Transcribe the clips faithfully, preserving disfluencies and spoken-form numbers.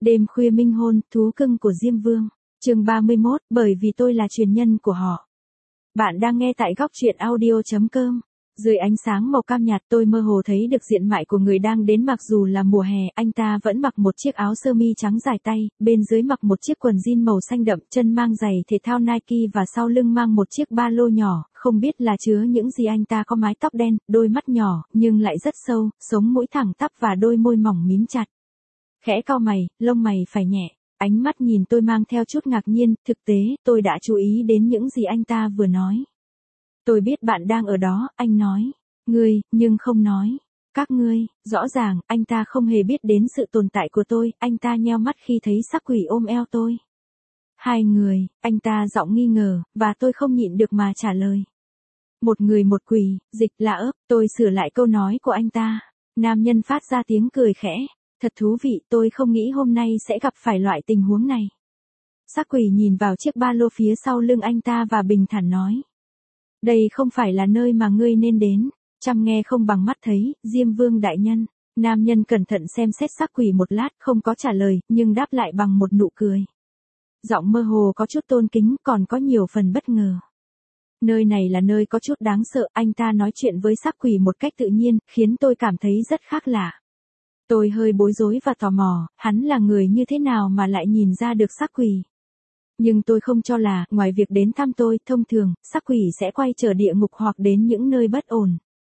Đêm khuya minh hôn, thú cưng của Diêm Vương. Chương ba mươi mốt, bởi vì tôi là truyền nhân của họ. Bạn đang nghe tại góc truyện audio chấm com. Dưới ánh sáng màu cam nhạt tôi mơ hồ thấy được diện mạo của người đang đến, mặc dù là mùa hè, anh ta vẫn mặc một chiếc áo sơ mi trắng dài tay, bên dưới mặc một chiếc quần jean màu xanh đậm, chân mang giày thể thao Nike và sau lưng mang một chiếc ba lô nhỏ, không biết là chứa những gì. Anh ta có mái tóc đen, đôi mắt nhỏ, nhưng lại rất sâu, sống mũi thẳng tắp và đôi môi mỏng mím chặt. Khẽ cau mày, lông mày phải nhẹ, ánh mắt nhìn tôi mang theo chút ngạc nhiên, thực tế, tôi đã chú ý đến những gì anh ta vừa nói. Tôi biết bạn đang ở đó, anh nói. Ngươi, nhưng không nói. Các ngươi, rõ ràng, anh ta không hề biết đến sự tồn tại của tôi, anh ta nheo mắt khi thấy sắc quỷ ôm eo tôi. Hai người, anh ta giọng nghi ngờ, và tôi không nhịn được mà trả lời. Một người một quỷ, dịch là ấp, tôi sửa lại câu nói của anh ta. Nam nhân phát ra tiếng cười khẽ. Thật thú vị, tôi không nghĩ hôm nay sẽ gặp phải loại tình huống này. Sắc quỷ nhìn vào chiếc ba lô phía sau lưng anh ta và bình thản nói. Đây không phải là nơi mà ngươi nên đến. Chăm nghe không bằng mắt thấy, Diêm Vương đại nhân. Nam nhân cẩn thận xem xét sắc quỷ một lát, không có trả lời, nhưng đáp lại bằng một nụ cười. Giọng mơ hồ có chút tôn kính, còn có nhiều phần bất ngờ. Nơi này là nơi có chút đáng sợ, anh ta nói chuyện với sắc quỷ một cách tự nhiên, khiến tôi cảm thấy rất khác lạ. Tôi hơi bối rối và tò mò, hắn là người như thế nào mà lại nhìn ra được sắc quỷ. Nhưng tôi không cho là, ngoài việc đến thăm tôi, thông thường, sắc quỷ sẽ quay trở địa ngục hoặc đến những nơi bất ổn.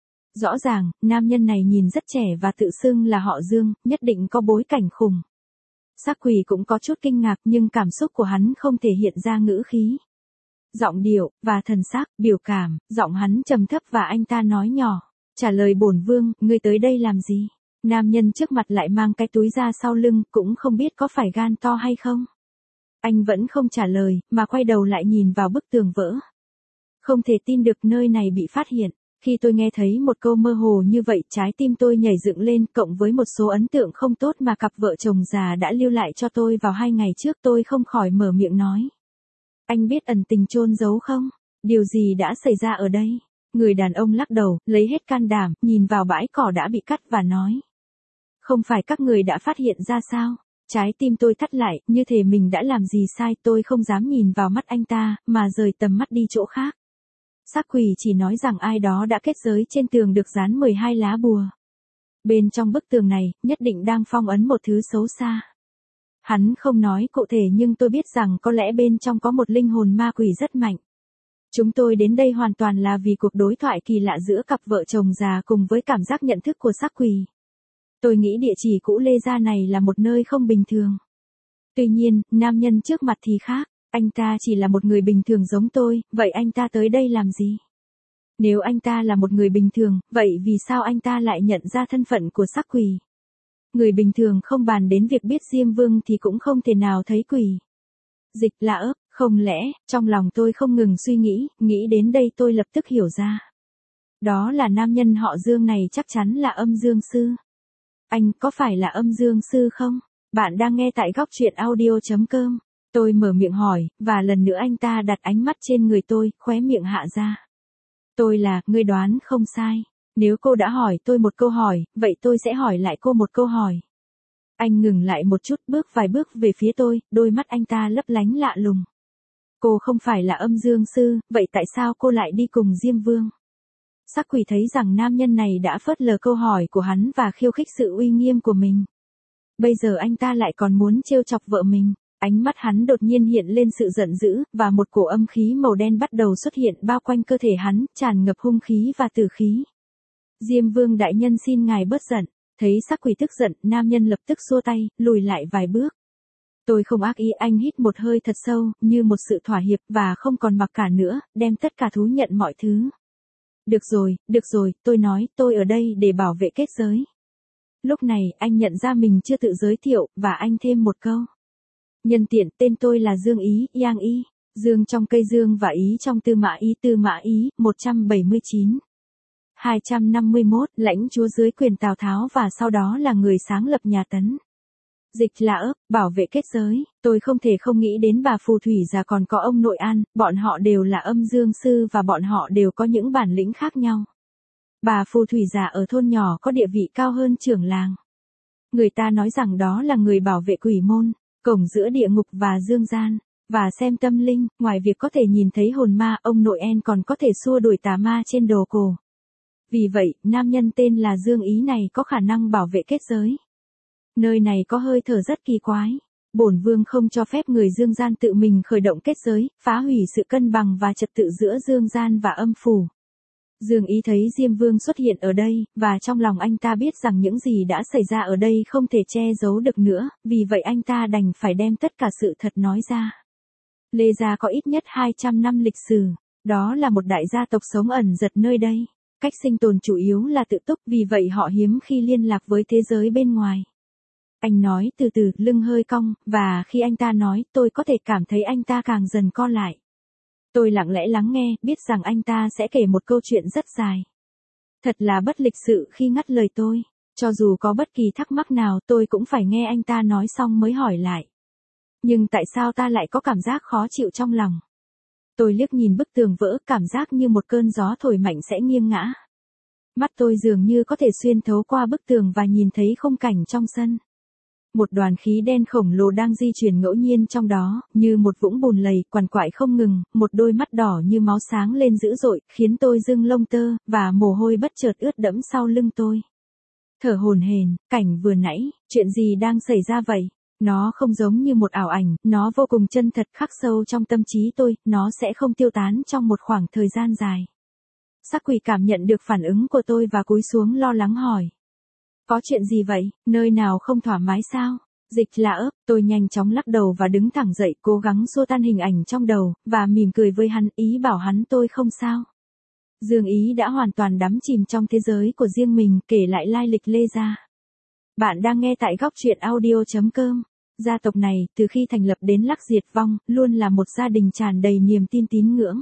Rõ ràng, nam nhân này nhìn rất trẻ và tự xưng là họ Dương, nhất định có bối cảnh khủng. Sắc quỷ cũng có chút kinh ngạc, nhưng cảm xúc của hắn không thể hiện ra ngữ khí. Giọng điệu, và thần sắc, biểu cảm, giọng hắn trầm thấp và anh ta nói nhỏ. Trả lời bổn vương, ngươi tới đây làm gì? Nam nhân trước mặt lại mang cái túi ra sau lưng, cũng không biết có phải gan to hay không. Anh vẫn không trả lời, mà quay đầu lại nhìn vào bức tường vỡ. Không thể tin được nơi này bị phát hiện. Khi tôi nghe thấy một câu mơ hồ như vậy, trái tim tôi nhảy dựng lên, cộng với một số ấn tượng không tốt mà cặp vợ chồng già đã lưu lại cho tôi vào hai ngày trước, tôi không khỏi mở miệng nói. Anh biết ẩn tình chôn giấu không? Điều gì đã xảy ra ở đây? Người đàn ông lắc đầu, lấy hết can đảm, nhìn vào bãi cỏ đã bị cắt và nói. Không phải các người đã phát hiện ra sao? Trái tim tôi thắt lại, như thể mình đã làm gì sai, tôi không dám nhìn vào mắt anh ta, mà rời tầm mắt đi chỗ khác. Sắc quỷ chỉ nói rằng ai đó đã kết giới trên tường được dán mười hai lá bùa. Bên trong bức tường này, nhất định đang phong ấn một thứ xấu xa. Hắn không nói cụ thể nhưng tôi biết rằng có lẽ bên trong có một linh hồn ma quỷ rất mạnh. Chúng tôi đến đây hoàn toàn là vì cuộc đối thoại kỳ lạ giữa cặp vợ chồng già cùng với cảm giác nhận thức của sắc quỷ. Tôi nghĩ địa chỉ cũ Lê Gia này là một nơi không bình thường. Tuy nhiên, nam nhân trước mặt thì khác, anh ta chỉ là một người bình thường giống tôi, vậy anh ta tới đây làm gì? Nếu anh ta là một người bình thường, vậy vì sao anh ta lại nhận ra thân phận của sắc quỷ? Người bình thường không bàn đến việc biết Diêm Vương thì cũng không thể nào thấy quỷ. Dịch là ấp, không lẽ, trong lòng tôi không ngừng suy nghĩ, nghĩ đến đây tôi lập tức hiểu ra. Đó là nam nhân họ Dương này chắc chắn là âm dương sư. Anh có phải là âm dương sư không? Bạn đang nghe tại góc truyện audio chấm com. Tôi mở miệng hỏi, và lần nữa anh ta đặt ánh mắt trên người tôi, khóe miệng hạ ra. Tôi là, ngươi đoán không sai. Nếu cô đã hỏi tôi một câu hỏi, vậy tôi sẽ hỏi lại cô một câu hỏi. Anh ngừng lại một chút, bước vài bước về phía tôi, đôi mắt anh ta lấp lánh lạ lùng. Cô không phải là âm dương sư, vậy tại sao cô lại đi cùng Diêm Vương? Sắc quỷ thấy rằng nam nhân này đã phớt lờ câu hỏi của hắn và khiêu khích sự uy nghiêm của mình. Bây giờ anh ta lại còn muốn trêu chọc vợ mình. Ánh mắt hắn đột nhiên hiện lên sự giận dữ, và một cổ âm khí màu đen bắt đầu xuất hiện bao quanh cơ thể hắn, tràn ngập hung khí và tử khí. Diêm Vương đại nhân xin ngài bớt giận. Thấy sắc quỷ tức giận, nam nhân lập tức xua tay, lùi lại vài bước. Tôi không ác ý, anh hít một hơi thật sâu, như một sự thỏa hiệp, và không còn mặc cả nữa, đem tất cả thú nhận mọi thứ. Được rồi, được rồi, tôi nói, tôi ở đây để bảo vệ kết giới. Lúc này, anh nhận ra mình chưa tự giới thiệu, và anh thêm một câu. Nhân tiện, tên tôi là Dương Ý, Yang Y. Dương trong cây dương và Ý trong Tư Mã Ý. Tư Mã Ý, một trăm bảy mươi chín. hai trăm năm mươi mốt, lãnh chúa dưới quyền Tào Tháo và sau đó là người sáng lập nhà Tấn. Dịch là ấp, bảo vệ kết giới, tôi không thể không nghĩ đến bà phù thủy già còn có ông nội An, bọn họ đều là âm dương sư và bọn họ đều có những bản lĩnh khác nhau. Bà phù thủy già ở thôn nhỏ có địa vị cao hơn trưởng làng. Người ta nói rằng đó là người bảo vệ quỷ môn, cổng giữa địa ngục và dương gian. Và xem tâm linh, ngoài việc có thể nhìn thấy hồn ma, ông nội En còn có thể xua đuổi tà ma trên đồ cổ. Vì vậy, nam nhân tên là Dương Ý này có khả năng bảo vệ kết giới. Nơi này có hơi thở rất kỳ quái. Bổn vương không cho phép người dương gian tự mình khởi động kết giới, phá hủy sự cân bằng và trật tự giữa dương gian và âm phủ. Dương Ý thấy Diêm Vương xuất hiện ở đây, và trong lòng anh ta biết rằng những gì đã xảy ra ở đây không thể che giấu được nữa, vì vậy anh ta đành phải đem tất cả sự thật nói ra. Lê Gia có ít nhất hai trăm năm lịch sử, đó là một đại gia tộc sống ẩn giật nơi đây. Cách sinh tồn chủ yếu là tự túc, vì vậy họ hiếm khi liên lạc với thế giới bên ngoài. Anh nói từ từ, lưng hơi cong, và khi anh ta nói, tôi có thể cảm thấy anh ta càng dần co lại. Tôi lặng lẽ lắng nghe, biết rằng anh ta sẽ kể một câu chuyện rất dài. Thật là bất lịch sự khi ngắt lời tôi. Cho dù có bất kỳ thắc mắc nào, tôi cũng phải nghe anh ta nói xong mới hỏi lại. Nhưng tại sao ta lại có cảm giác khó chịu trong lòng? Tôi liếc nhìn bức tường vỡ, cảm giác như một cơn gió thổi mạnh sẽ nghiêng ngã. Mắt tôi dường như có thể xuyên thấu qua bức tường và nhìn thấy khung cảnh trong sân. Một đoàn khí đen khổng lồ đang di chuyển ngẫu nhiên trong đó, như một vũng bùn lầy, quằn quại không ngừng, một đôi mắt đỏ như máu sáng lên dữ dội, khiến tôi rưng lông tơ, và mồ hôi bất chợt ướt đẫm sau lưng tôi. Thở hổn hển, cảnh vừa nãy, chuyện gì đang xảy ra vậy? Nó không giống như một ảo ảnh, nó vô cùng chân thật khắc sâu trong tâm trí tôi, nó sẽ không tiêu tán trong một khoảng thời gian dài. Sắc quỷ cảm nhận được phản ứng của tôi và cúi xuống lo lắng hỏi. Có chuyện gì vậy, nơi nào không thoải mái sao? Dịch là ớp, tôi nhanh chóng lắc đầu và đứng thẳng dậy, cố gắng xua tan hình ảnh trong đầu, và mỉm cười với hắn, ý bảo hắn tôi không sao. Dương Ý đã hoàn toàn đắm chìm trong thế giới của riêng mình, kể lại lai lịch Lê Gia. Bạn đang nghe tại góc truyện audio chấm com. Gia tộc này, từ khi thành lập đến lắc diệt vong, luôn là một gia đình tràn đầy niềm tin tín ngưỡng.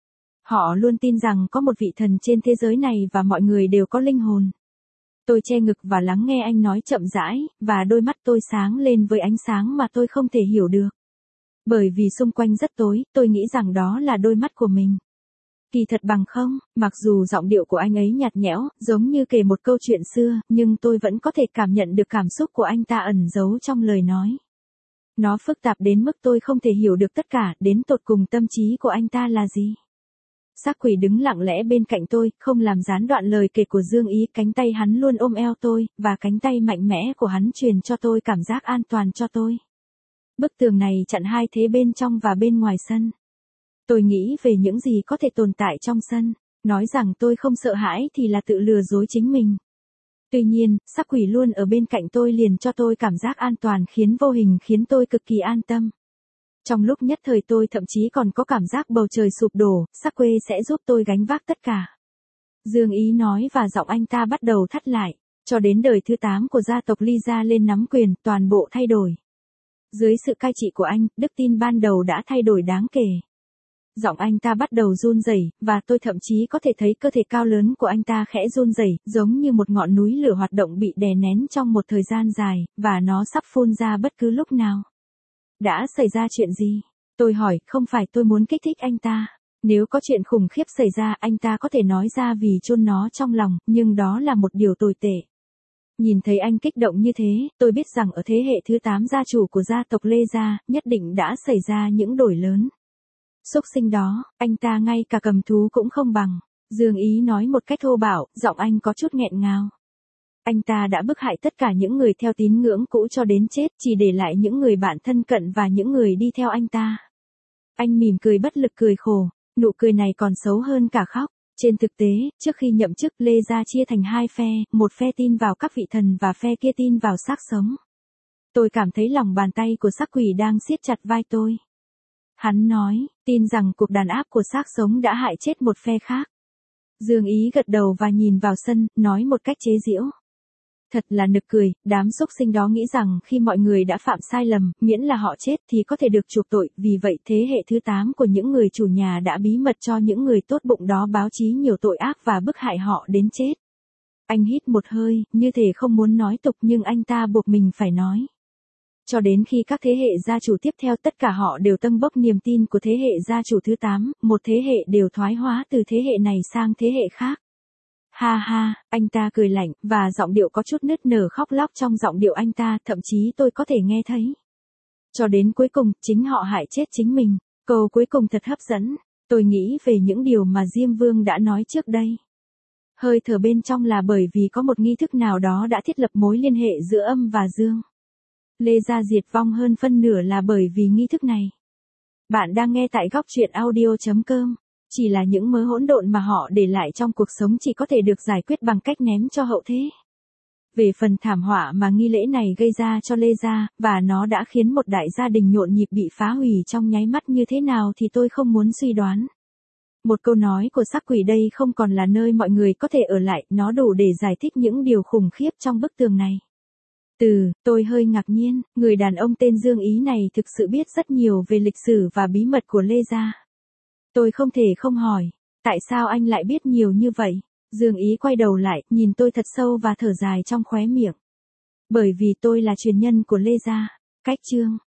Họ luôn tin rằng có một vị thần trên thế giới này và mọi người đều có linh hồn. Tôi che ngực và lắng nghe anh nói chậm rãi, và đôi mắt tôi sáng lên với ánh sáng mà tôi không thể hiểu được. Bởi vì xung quanh rất tối, tôi nghĩ rằng đó là đôi mắt của mình. Kỳ thật bằng không, mặc dù giọng điệu của anh ấy nhạt nhẽo, giống như kể một câu chuyện xưa, nhưng tôi vẫn có thể cảm nhận được cảm xúc của anh ta ẩn giấu trong lời nói. Nó phức tạp đến mức tôi không thể hiểu được tất cả, đến tột cùng tâm trí của anh ta là gì. Sắc quỷ đứng lặng lẽ bên cạnh tôi, không làm gián đoạn lời kể của Dương Ý, cánh tay hắn luôn ôm eo tôi, và cánh tay mạnh mẽ của hắn truyền cho tôi cảm giác an toàn cho tôi. Bức tường này chặn hai thế bên trong và bên ngoài sân. Tôi nghĩ về những gì có thể tồn tại trong sân, nói rằng tôi không sợ hãi thì là tự lừa dối chính mình. Tuy nhiên, sắc quỷ luôn ở bên cạnh tôi liền cho tôi cảm giác an toàn khiến vô hình khiến tôi cực kỳ an tâm. Trong lúc nhất thời tôi thậm chí còn có cảm giác bầu trời sụp đổ, sắc quê sẽ giúp tôi gánh vác tất cả. Dương Ý nói và giọng anh ta bắt đầu thắt lại, cho đến đời thứ tám của gia tộc Ly Gia lên nắm quyền, toàn bộ thay đổi. Dưới sự cai trị của anh, đức tin ban đầu đã thay đổi đáng kể. Giọng anh ta bắt đầu run rẩy, và tôi thậm chí có thể thấy cơ thể cao lớn của anh ta khẽ run rẩy, giống như một ngọn núi lửa hoạt động bị đè nén trong một thời gian dài, và nó sắp phun ra bất cứ lúc nào. Đã xảy ra chuyện gì? Tôi hỏi, không phải tôi muốn kích thích anh ta. Nếu có chuyện khủng khiếp xảy ra, anh ta có thể nói ra vì chôn nó trong lòng, nhưng đó là một điều tồi tệ. Nhìn thấy anh kích động như thế, tôi biết rằng ở thế hệ thứ tám gia chủ của gia tộc Lê Gia, nhất định đã xảy ra những đổi lớn. Xúc sinh đó, anh ta ngay cả cầm thú cũng không bằng. Dương Ý nói một cách thô bạo, giọng anh có chút nghẹn ngào. Anh ta đã bức hại tất cả những người theo tín ngưỡng cũ cho đến chết, chỉ để lại những người bạn thân cận và những người đi theo anh ta. Anh mỉm cười bất lực cười khổ, nụ cười này còn xấu hơn cả khóc. Trên thực tế, trước khi nhậm chức, Lê Gia chia thành hai phe, một phe tin vào các vị thần và phe kia tin vào xác sống. Tôi cảm thấy lòng bàn tay của sắc quỷ đang siết chặt vai tôi. Hắn nói, tin rằng cuộc đàn áp của xác sống đã hại chết một phe khác. Dương Ý gật đầu và nhìn vào sân, nói một cách chế giễu. Thật là nực cười, đám xúc sinh đó nghĩ rằng khi mọi người đã phạm sai lầm, miễn là họ chết thì có thể được chuộc tội, vì vậy thế hệ thứ tám của những người chủ nhà đã bí mật cho những người tốt bụng đó báo chí nhiều tội ác và bức hại họ đến chết. Anh hít một hơi, như thể không muốn nói tục nhưng anh ta buộc mình phải nói. Cho đến khi các thế hệ gia chủ tiếp theo tất cả họ đều tâng bốc niềm tin của thế hệ gia chủ thứ tám, một thế hệ đều thoái hóa từ thế hệ này sang thế hệ khác. Ha ha, anh ta cười lạnh, và giọng điệu có chút nức nở khóc lóc trong giọng điệu anh ta, thậm chí tôi có thể nghe thấy. Cho đến cuối cùng, chính họ hại chết chính mình. Câu cuối cùng thật hấp dẫn. Tôi nghĩ về những điều mà Diêm Vương đã nói trước đây. Hơi thở bên trong là bởi vì có một nghi thức nào đó đã thiết lập mối liên hệ giữa âm và dương. Lê Gia diệt vong hơn phân nửa là bởi vì nghi thức này. Bạn đang nghe tại góc truyện audio chấm com. Chỉ là những mớ hỗn độn mà họ để lại trong cuộc sống chỉ có thể được giải quyết bằng cách ném cho hậu thế. Về phần thảm họa mà nghi lễ này gây ra cho Lê Gia, và nó đã khiến một đại gia đình nhộn nhịp bị phá hủy trong nháy mắt như thế nào thì tôi không muốn suy đoán. Một câu nói của sắc quỷ đây không còn là nơi mọi người có thể ở lại, nó đủ để giải thích những điều khủng khiếp trong bức tường này. Từ, tôi hơi ngạc nhiên, người đàn ông tên Dương Ý này thực sự biết rất nhiều về lịch sử và bí mật của Lê Gia. Tôi không thể không hỏi, tại sao anh lại biết nhiều như vậy? Dương Ý quay đầu lại, nhìn tôi thật sâu và thở dài trong khóe miệng. Bởi vì tôi là truyền nhân của Lê Gia. Cách chương